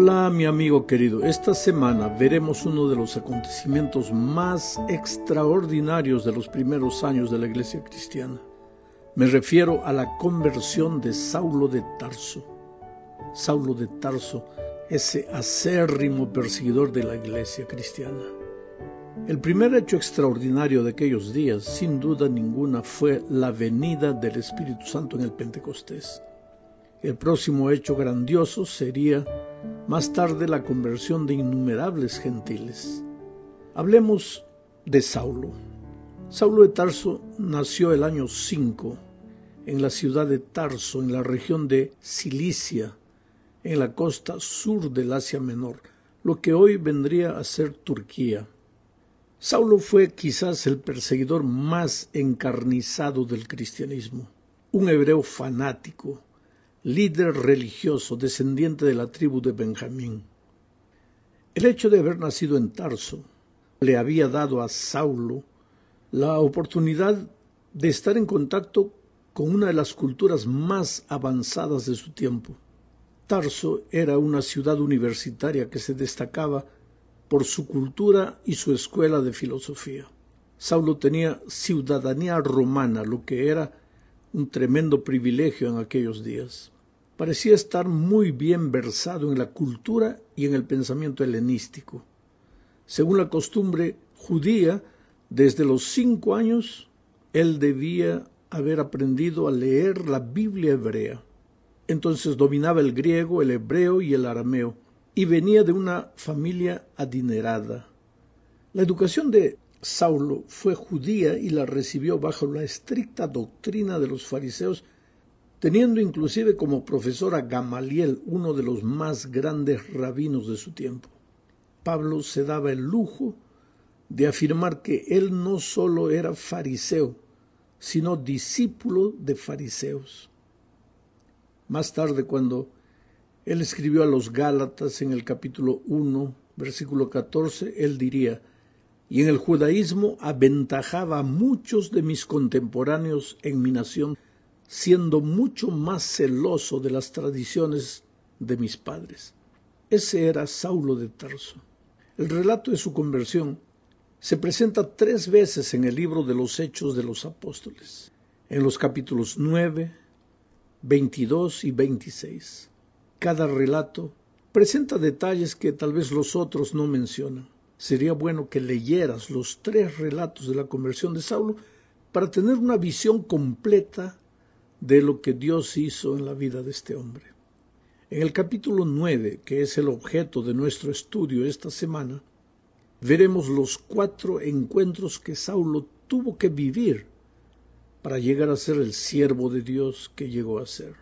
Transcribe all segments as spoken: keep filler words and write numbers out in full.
Hola mi amigo querido, esta semana veremos uno de los acontecimientos más extraordinarios de los primeros años de la iglesia cristiana. Me refiero a la conversión de Saulo de Tarso. Saulo de Tarso, ese acérrimo perseguidor de la iglesia cristiana. El primer hecho extraordinario de aquellos días, sin duda ninguna, fue la venida del Espíritu Santo en el Pentecostés. El próximo hecho grandioso sería más tarde la conversión de innumerables gentiles. Hablemos de Saulo. Saulo de Tarso nació el año cinco en la ciudad de Tarso, en la región de Cilicia, en la costa sur del Asia Menor, lo que hoy vendría a ser Turquía. Saulo fue quizás el perseguidor más encarnizado del cristianismo, un hebreo fanático, líder religioso descendiente de la tribu de Benjamín. El hecho de haber nacido en Tarso le había dado a Saulo la oportunidad de estar en contacto con una de las culturas más avanzadas de su tiempo. Tarso era una ciudad universitaria que se destacaba por su cultura y su escuela de filosofía. Saulo tenía ciudadanía romana, lo que era un tremendo privilegio en aquellos días. Parecía estar muy bien versado en la cultura y en el pensamiento helenístico. Según la costumbre judía, desde los cinco años, él debía haber aprendido a leer la Biblia hebrea. Entonces dominaba el griego, el hebreo y el arameo, y venía de una familia adinerada. La educación de Saulo fue judía y la recibió bajo la estricta doctrina de los fariseos, teniendo inclusive como profesor a Gamaliel, uno de los más grandes rabinos de su tiempo. Pablo se daba el lujo de afirmar que él no solo era fariseo, sino discípulo de fariseos. Más tarde, cuando él escribió a los Gálatas en el capítulo uno, versículo catorce, él diría: «Y en el judaísmo aventajaba a muchos de mis contemporáneos en mi nación, siendo mucho más celoso de las tradiciones de mis padres». Ese era Saulo de Tarso. El relato de su conversión se presenta tres veces en el libro de los Hechos de los Apóstoles, en los capítulos nueve, veintidós y veintiséis. Cada relato presenta detalles que tal vez los otros no mencionan. Sería bueno que leyeras los tres relatos de la conversión de Saulo para tener una visión completa de lo que Dios hizo en la vida de este hombre. En el capítulo nueve, que es el objeto de nuestro estudio esta semana, veremos los cuatro encuentros que Saulo tuvo que vivir para llegar a ser el siervo de Dios que llegó a ser.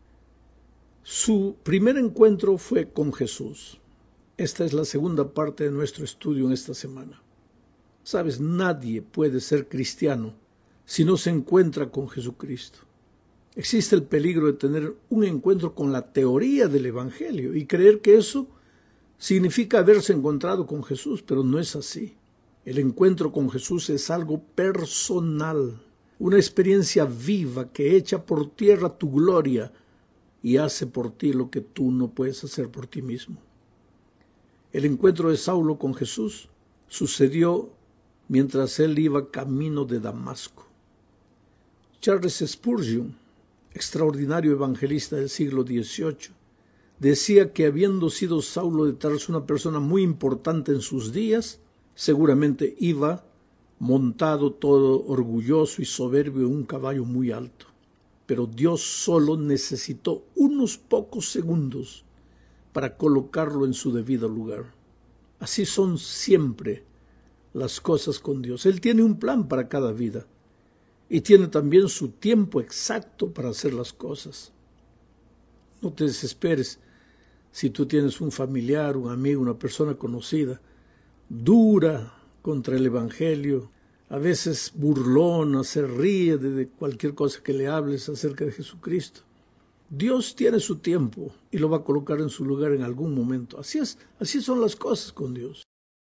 Su primer encuentro fue con Jesús. Esta es la segunda parte de nuestro estudio en esta semana. Sabes, nadie puede ser cristiano si no se encuentra con Jesucristo. Existe el peligro de tener un encuentro con la teoría del Evangelio y creer que eso significa haberse encontrado con Jesús, pero no es así. El encuentro con Jesús es algo personal, una experiencia viva que echa por tierra tu gloria y hace por ti lo que tú no puedes hacer por ti mismo. El encuentro de Saulo con Jesús sucedió mientras él iba camino de Damasco. Charles Spurgeon, extraordinario evangelista del siglo dieciocho, decía que habiendo sido Saulo de Tarso una persona muy importante en sus días, seguramente iba montado todo orgulloso y soberbio en un caballo muy alto. Pero Dios solo necesitó unos pocos segundos para colocarlo en su debido lugar. Así son siempre las cosas con Dios. Él tiene un plan para cada vida y tiene también su tiempo exacto para hacer las cosas. No te desesperes si tú tienes un familiar, un amigo, una persona conocida, dura contra el Evangelio, a veces burlona, se ríe de cualquier cosa que le hables acerca de Jesucristo. Dios tiene su tiempo y lo va a colocar en su lugar en algún momento. Así es, así son las cosas con Dios.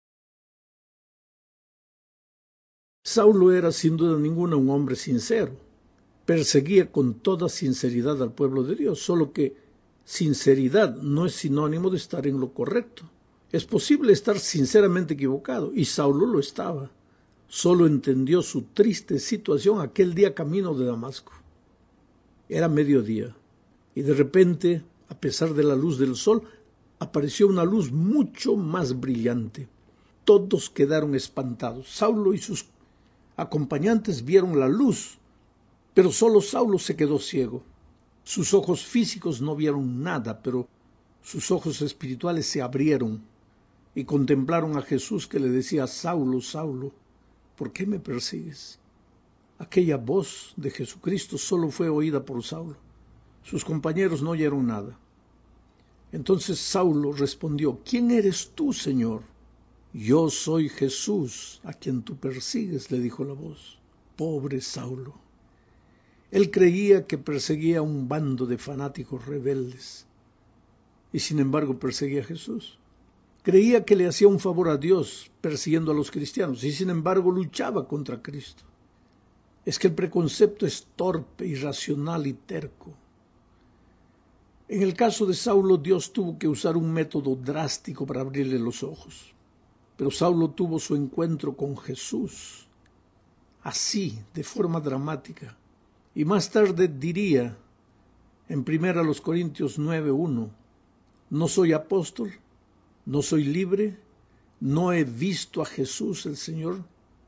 Saulo era sin duda ninguna un hombre sincero. Perseguía con toda sinceridad al pueblo de Dios, solo que Sinceridad no es sinónimo de estar en lo correcto. Es posible estar sinceramente equivocado, y Saulo lo estaba. Solo entendió su triste situación aquel día camino de Damasco. Era mediodía, y de repente, a pesar de la luz del sol, apareció una luz mucho más brillante. Todos quedaron espantados. Saulo y sus acompañantes vieron la luz, pero solo Saulo se quedó ciego. Sus ojos físicos no vieron nada, pero sus ojos espirituales se abrieron y contemplaron a Jesús, que le decía: Saulo, Saulo, ¿por qué me persigues? Aquella voz de Jesucristo solo fue oída por Saulo. Sus compañeros no oyeron nada. Entonces Saulo respondió: ¿Quién eres tú, Señor? Yo soy Jesús, a quien tú persigues, le dijo la voz. Pobre Saulo. Él creía que perseguía a un bando de fanáticos rebeldes, y sin embargo perseguía a Jesús. Creía que le hacía un favor a Dios persiguiendo a los cristianos, y sin embargo luchaba contra Cristo. Es que el preconcepto es torpe, irracional y terco. En el caso de Saulo, Dios tuvo que usar un método drástico para abrirle los ojos. Pero Saulo tuvo su encuentro con Jesús, así, de forma dramática. Y más tarde diría, en primera Corintios nueve uno, no soy apóstol, no soy libre, no he visto a Jesús el Señor.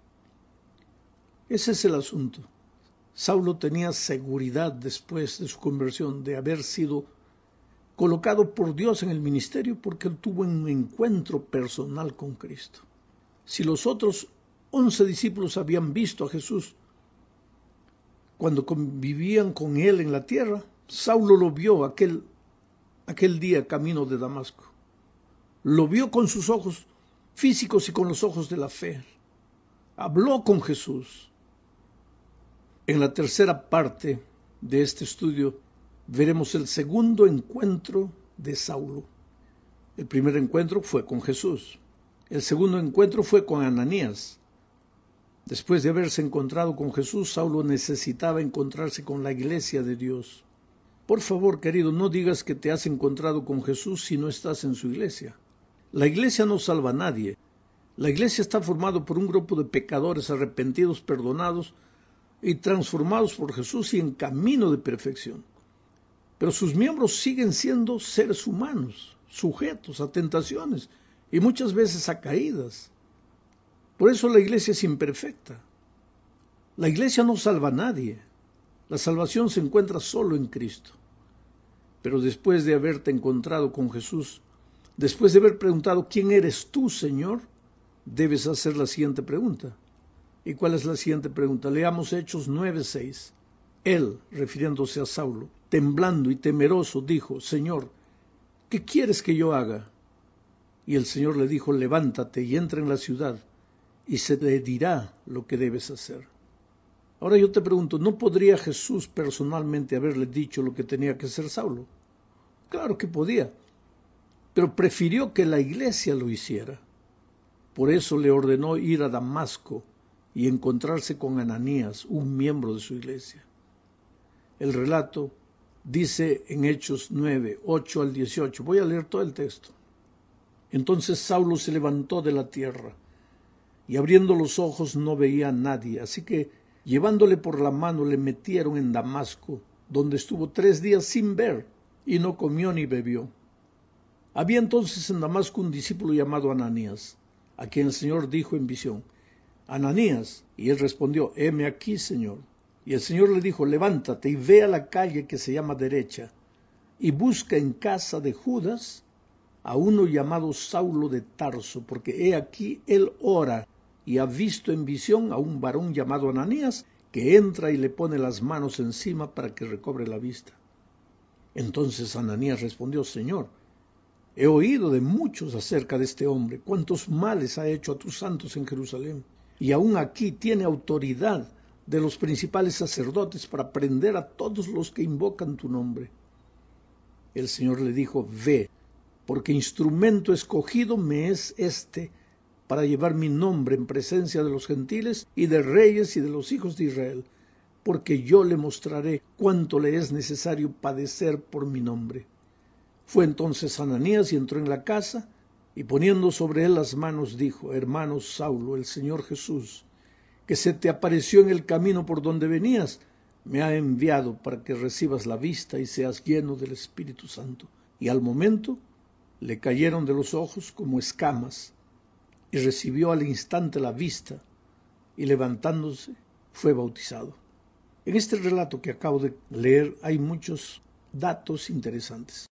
Ese es el asunto. Saulo tenía seguridad después de su conversión de haber sido colocado por Dios en el ministerio, porque él tuvo un encuentro personal con Cristo. Si los otros once discípulos habían visto a Jesús cuando convivían con él en la tierra, Saulo lo vio aquel, aquel día camino de Damasco. Lo vio con sus ojos físicos y con los ojos de la fe. Habló con Jesús. En la tercera parte de este estudio veremos el segundo encuentro de Saulo. El primer encuentro fue con Jesús. El segundo encuentro fue con Ananías. Después de haberse encontrado con Jesús, Saulo necesitaba encontrarse con la iglesia de Dios. Por favor, querido, no digas que te has encontrado con Jesús si no estás en su iglesia. La iglesia no salva a nadie. La iglesia está formada por un grupo de pecadores arrepentidos, perdonados y transformados por Jesús y en camino de perfección. Pero sus miembros siguen siendo seres humanos, sujetos a tentaciones y muchas veces a caídas. Por eso la iglesia es imperfecta. La iglesia no salva a nadie. La salvación se encuentra solo en Cristo. Pero después de haberte encontrado con Jesús, después de haber preguntado ¿quién eres tú, Señor?, debes hacer la siguiente pregunta. ¿Y cuál es la siguiente pregunta? Leamos Hechos nueve seis. Él, refiriéndose a Saulo, temblando y temeroso, dijo: Señor, ¿qué quieres que yo haga? Y el Señor le dijo: levántate y entra en la ciudad, y se te dirá lo que debes hacer. Ahora yo te pregunto, ¿no podría Jesús personalmente haberle dicho lo que tenía que hacer Saulo? Claro que podía, pero prefirió que la iglesia lo hiciera. Por eso le ordenó ir a Damasco y encontrarse con Ananías, un miembro de su iglesia. El relato dice en Hechos nueve, ocho al dieciocho. Voy a leer todo el texto. Entonces Saulo se levantó de la tierra, y abriendo los ojos no veía a nadie, así que llevándole por la mano le metieron en Damasco, donde estuvo tres días sin ver, y no comió ni bebió. Había entonces en Damasco un discípulo llamado Ananías, a quien el Señor dijo en visión: Ananías, y él respondió: heme aquí, Señor. Y el Señor le dijo: levántate y ve a la calle que se llama Derecha, y busca en casa de Judas a uno llamado Saulo de Tarso, porque he aquí él ora, y ha visto en visión a un varón llamado Ananías, que entra y le pone las manos encima para que recobre la vista. Entonces Ananías respondió: Señor, he oído de muchos acerca de este hombre, cuántos males ha hecho a tus santos en Jerusalén, y aún aquí tiene autoridad de los principales sacerdotes para prender a todos los que invocan tu nombre. El Señor le dijo: ve, porque instrumento escogido me es este para llevar mi nombre en presencia de los gentiles y de reyes y de los hijos de Israel, porque yo le mostraré cuánto le es necesario padecer por mi nombre. Fue entonces Ananías y entró en la casa, y poniendo sobre él las manos dijo: Hermano Saulo, el Señor Jesús, que se te apareció en el camino por donde venías, me ha enviado para que recibas la vista y seas lleno del Espíritu Santo. Y al momento le cayeron de los ojos como escamas, y recibió al instante la vista, y levantándose fue bautizado. En este relato que acabo de leer hay muchos datos interesantes.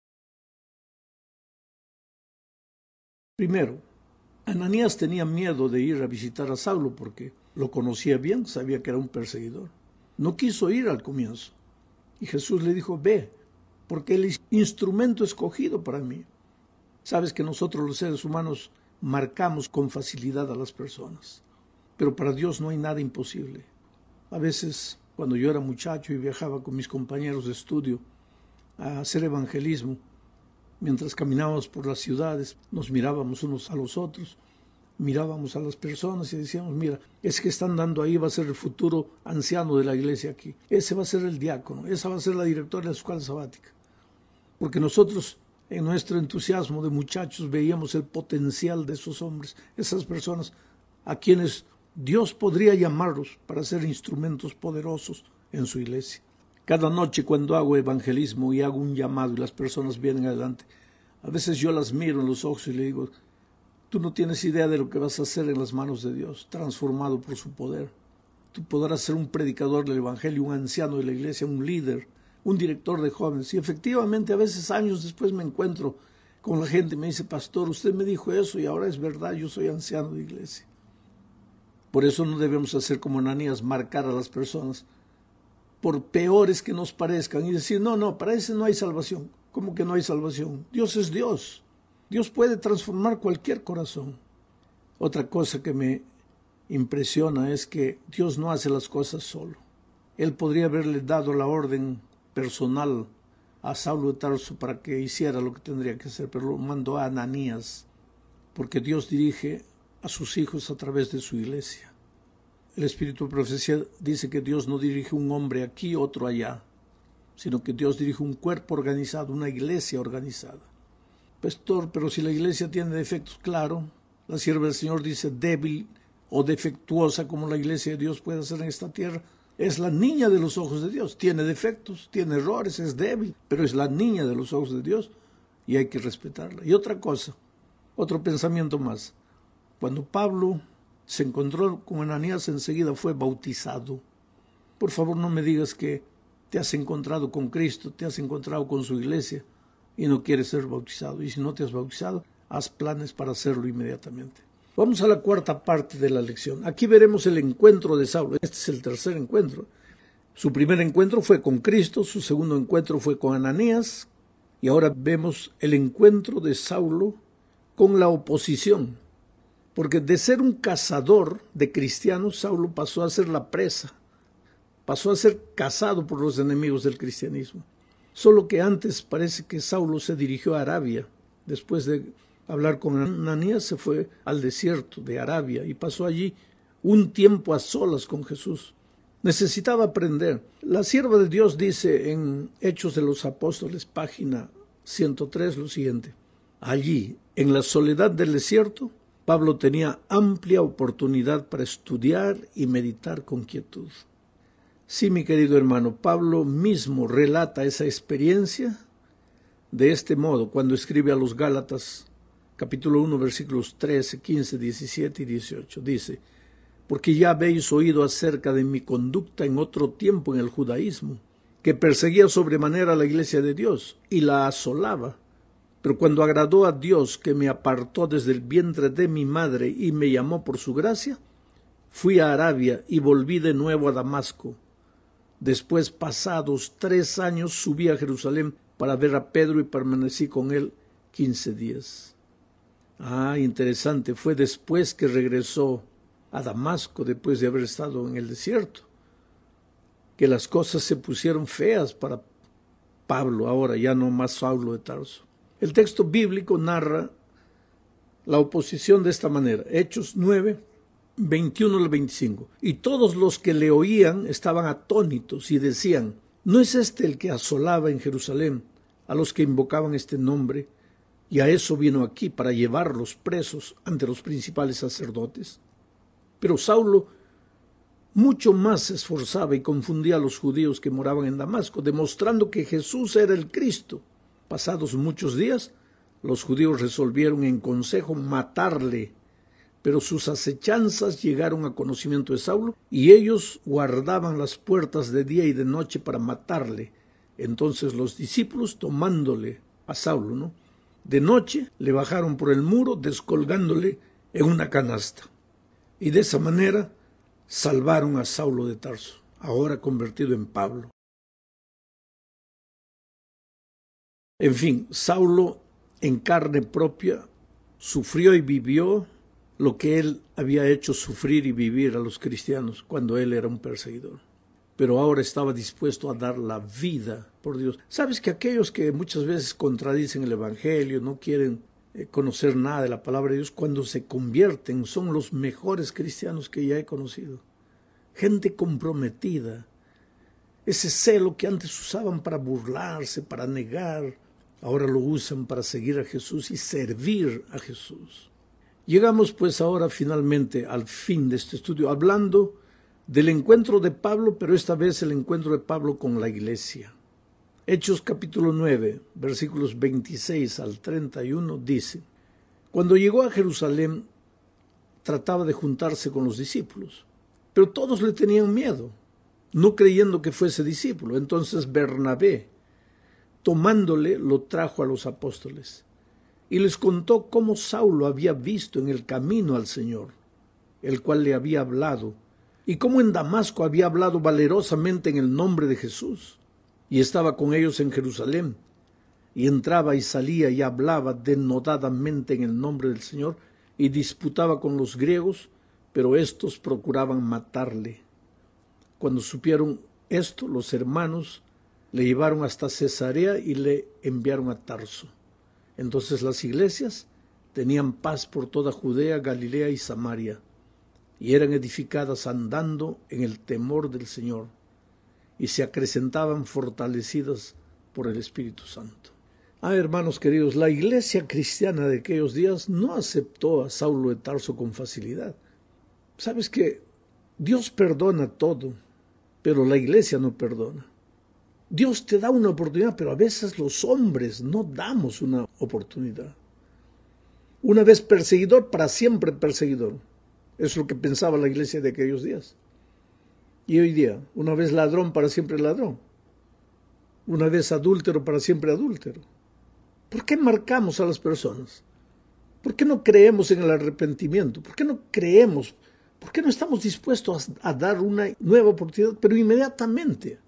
Primero, Ananías tenía miedo de ir a visitar a Saulo porque lo conocía bien, sabía que era un perseguidor. No quiso ir al comienzo. Y Jesús le dijo: ve, porque el instrumento escogido para mí. Sabes que nosotros los seres humanos marcamos con facilidad a las personas, pero para Dios no hay nada imposible. A veces, cuando yo era muchacho y viajaba con mis compañeros de estudio a hacer evangelismo, mientras caminábamos por las ciudades, nos mirábamos unos a los otros, mirábamos a las personas y decíamos: mira, es que están dando ahí, va a ser el futuro anciano de la iglesia aquí, ese va a ser el diácono, esa va a ser la directora de la escuela sabática. Porque nosotros, en nuestro entusiasmo de muchachos, veíamos el potencial de esos hombres, esas personas a quienes Dios podría llamarlos para ser instrumentos poderosos en su iglesia. Cada noche cuando hago evangelismo y hago un llamado y las personas vienen adelante, a veces yo las miro en los ojos y le digo: tú no tienes idea de lo que vas a hacer en las manos de Dios, transformado por su poder. Tú podrás ser un predicador del evangelio, un anciano de la iglesia, un líder, un director de jóvenes. Y efectivamente a veces años después me encuentro con la gente y me dice: pastor, usted me dijo eso y ahora es verdad, yo soy anciano de iglesia. Por eso no debemos hacer como Ananías, marcar a las personas por peores que nos parezcan y decir: no, no, para ese no hay salvación. ¿Cómo que no hay salvación? Dios es Dios. Dios puede transformar cualquier corazón. Otra cosa que me impresiona es que Dios no hace las cosas solo. Él podría haberle dado la orden personal a Saulo de Tarso para que hiciera lo que tendría que hacer, pero lo mandó a Ananías, porque Dios dirige a sus hijos a través de su iglesia. El Espíritu de Profecía dice que Dios no dirige un hombre aquí, otro allá, sino que Dios dirige un cuerpo organizado, una iglesia organizada. Pastor, pero si la iglesia tiene defectos, claro, la sierva del Señor dice: débil o defectuosa como la iglesia de Dios puede ser en esta tierra, es la niña de los ojos de Dios. Tiene defectos, tiene errores, es débil, pero es la niña de los ojos de Dios y hay que respetarla. Y otra cosa, otro pensamiento más. Cuando Pablo se encontró con Ananías, enseguida fue bautizado. Por favor, no me digas que te has encontrado con Cristo, te has encontrado con su iglesia y no quieres ser bautizado. Y si no te has bautizado, haz planes para hacerlo inmediatamente. Vamos a la cuarta parte de la lección. Aquí veremos el encuentro de Saulo. Este es el tercer encuentro. Su primer encuentro fue con Cristo, su segundo encuentro fue con Ananías, y ahora vemos el encuentro de Saulo con la oposición. Porque de ser un cazador de cristianos, Saulo pasó a ser la presa, pasó a ser cazado por los enemigos del cristianismo. Solo que antes parece que Saulo se dirigió a Arabia. Después de hablar con Ananías, se fue al desierto de Arabia y pasó allí un tiempo a solas con Jesús. Necesitaba aprender. La sierva de Dios dice en Hechos de los Apóstoles, página ciento tres, lo siguiente: allí, en la soledad del desierto, Pablo tenía amplia oportunidad para estudiar y meditar con quietud. Sí, mi querido hermano, Pablo mismo relata esa experiencia de este modo cuando escribe a los Gálatas, capítulo uno, versículos trece, quince, diecisiete y dieciocho. Dice: porque ya habéis oído acerca de mi conducta en otro tiempo en el judaísmo, que perseguía sobremanera a la iglesia de Dios y la asolaba. Pero cuando agradó a Dios, que me apartó desde el vientre de mi madre y me llamó por su gracia, fui a Arabia y volví de nuevo a Damasco. Después, pasados tres años, subí a Jerusalén para ver a Pedro y permanecí con él quince días. Ah, interesante, fue después que regresó a Damasco, después de haber estado en el desierto, que las cosas se pusieron feas para Pablo, ahora ya no más Saulo de Tarso. El texto bíblico narra la oposición de esta manera. Hechos nueve, veintiuno al veinticinco. Y todos los que le oían estaban atónitos y decían: ¿no es este el que asolaba en Jerusalén a los que invocaban este nombre, y a eso vino aquí, para llevarlos presos ante los principales sacerdotes. Pero Saulo mucho más se esforzaba y confundía a los judíos que moraban en Damasco, demostrando que Jesús era el Cristo. Pasados muchos días, los judíos resolvieron en consejo matarle, pero sus acechanzas llegaron a conocimiento de Saulo, y ellos guardaban las puertas de día y de noche para matarle. Entonces los discípulos, tomándole a Saulo, ¿no?, de noche, le bajaron por el muro, descolgándole en una canasta. Y de esa manera salvaron a Saulo de Tarso, ahora convertido en Pablo. En fin, Saulo en carne propia sufrió y vivió lo que él había hecho sufrir y vivir a los cristianos cuando él era un perseguidor. Pero ahora estaba dispuesto a dar la vida por Dios. ¿Sabes que aquellos que muchas veces contradicen el Evangelio, no quieren eh, conocer nada de la palabra de Dios, cuando se convierten son los mejores cristianos que ya he conocido? Gente comprometida. Ese celo que antes usaban para burlarse, para negar, ahora lo usan para seguir a Jesús y servir a Jesús. Llegamos pues ahora finalmente al fin de este estudio, hablando del encuentro de Pablo, pero esta vez el encuentro de Pablo con la iglesia. Hechos capítulo nueve, versículos veintiséis al treinta y uno, dice: Cuando llegó a Jerusalén, trataba de juntarse con los discípulos, pero todos le tenían miedo, no creyendo que fuese discípulo. Entonces Bernabé, tomándole, lo trajo a los apóstoles, y les contó cómo Saulo había visto en el camino al Señor, el cual le había hablado, y cómo en Damasco había hablado valerosamente en el nombre de Jesús, y estaba con ellos en Jerusalén, y entraba y salía y hablaba denodadamente en el nombre del Señor, y disputaba con los griegos, pero éstos procuraban matarle. Cuando supieron esto, los hermanos le llevaron hasta Cesarea y le enviaron a Tarso. Entonces las iglesias tenían paz por toda Judea, Galilea y Samaria, y eran edificadas andando en el temor del Señor, y se acrecentaban fortalecidas por el Espíritu Santo. Ah, hermanos queridos, la iglesia cristiana de aquellos días no aceptó a Saulo de Tarso con facilidad. ¿Sabes que Dios perdona todo, pero la iglesia no perdona? Dios te da una oportunidad, pero a veces los hombres no damos una oportunidad. Una vez perseguidor, para siempre perseguidor. Eso es lo que pensaba la iglesia de aquellos días. Y hoy día, una vez ladrón, para siempre ladrón. Una vez adúltero, para siempre adúltero. ¿Por qué marcamos a las personas? ¿Por qué no creemos en el arrepentimiento? ¿Por qué no creemos? ¿Por qué no estamos dispuestos a, a dar una nueva oportunidad, pero inmediatamente?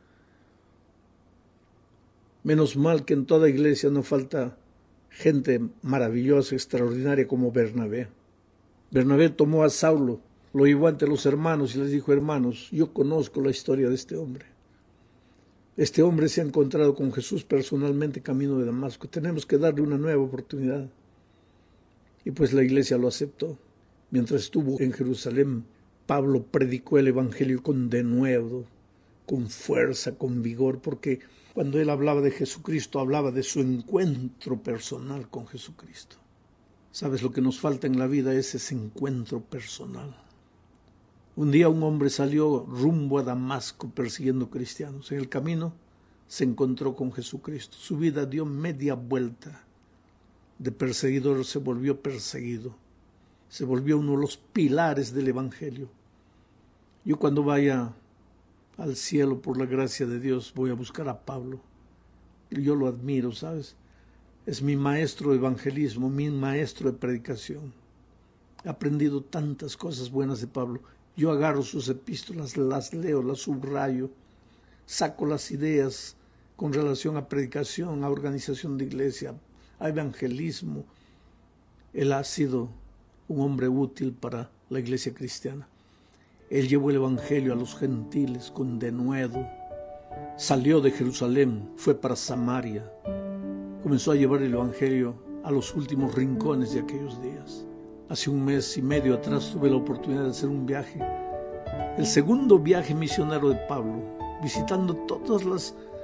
Menos mal que en toda iglesia no falta gente maravillosa, extraordinaria como Bernabé. Bernabé tomó a Saulo, lo llevó ante los hermanos y les dijo: hermanos, yo conozco la historia de este hombre. Este hombre se ha encontrado con Jesús personalmente camino de Damasco. Tenemos que darle una nueva oportunidad. Y pues la iglesia lo aceptó. Mientras estuvo en Jerusalén, Pablo predicó el evangelio con denuedo, con fuerza, con vigor, porque cuando él hablaba de Jesucristo, hablaba de su encuentro personal con Jesucristo. ¿Sabes? Lo que nos falta en la vida es ese encuentro personal. Un día un hombre salió rumbo a Damasco persiguiendo cristianos. En el camino se encontró con Jesucristo. Su vida dio media vuelta. De perseguidor se volvió perseguido. Se volvió uno de los pilares del evangelio. Yo cuando vaya al cielo, por la gracia de Dios, voy a buscar a Pablo. Yo lo admiro, ¿sabes? Es mi maestro de evangelismo, mi maestro de predicación. He aprendido tantas cosas buenas de Pablo. Yo agarro sus epístolas, las leo, las subrayo, saco las ideas con relación a predicación, a organización de iglesia, a evangelismo. Él ha sido un hombre útil para la iglesia cristiana. Él llevó el evangelio a los gentiles con denuedo. Salió de Jerusalén, fue para Samaria. Comenzó a llevar el evangelio a los últimos rincones de aquellos días. Hace un mes y medio atrás tuve la oportunidad de hacer un viaje, el segundo viaje misionero de Pablo, visitando todas las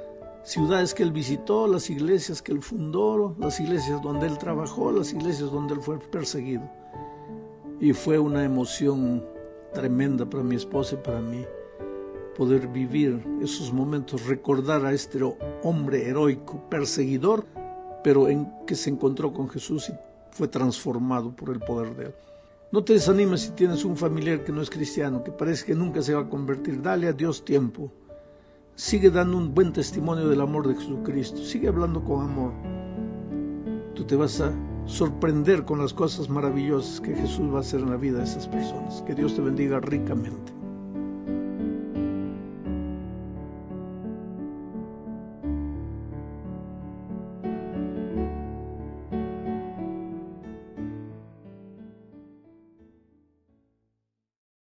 ciudades que él visitó, las iglesias que él fundó, las iglesias donde él trabajó, las iglesias donde él fue perseguido. Y fue una emoción tremenda para mi esposa y para mí poder vivir esos momentos, recordar a este hombre heroico, perseguidor, pero en que se encontró con Jesús y fue transformado por el poder de él. No te desanimes si tienes un familiar que no es cristiano, que parece que nunca se va a convertir. Dale a Dios tiempo. Sigue dando un buen testimonio del amor de Jesucristo. Sigue hablando con amor. Tú te vas a sorprender con las cosas maravillosas que Jesús va a hacer en la vida de esas personas. Que Dios te bendiga ricamente.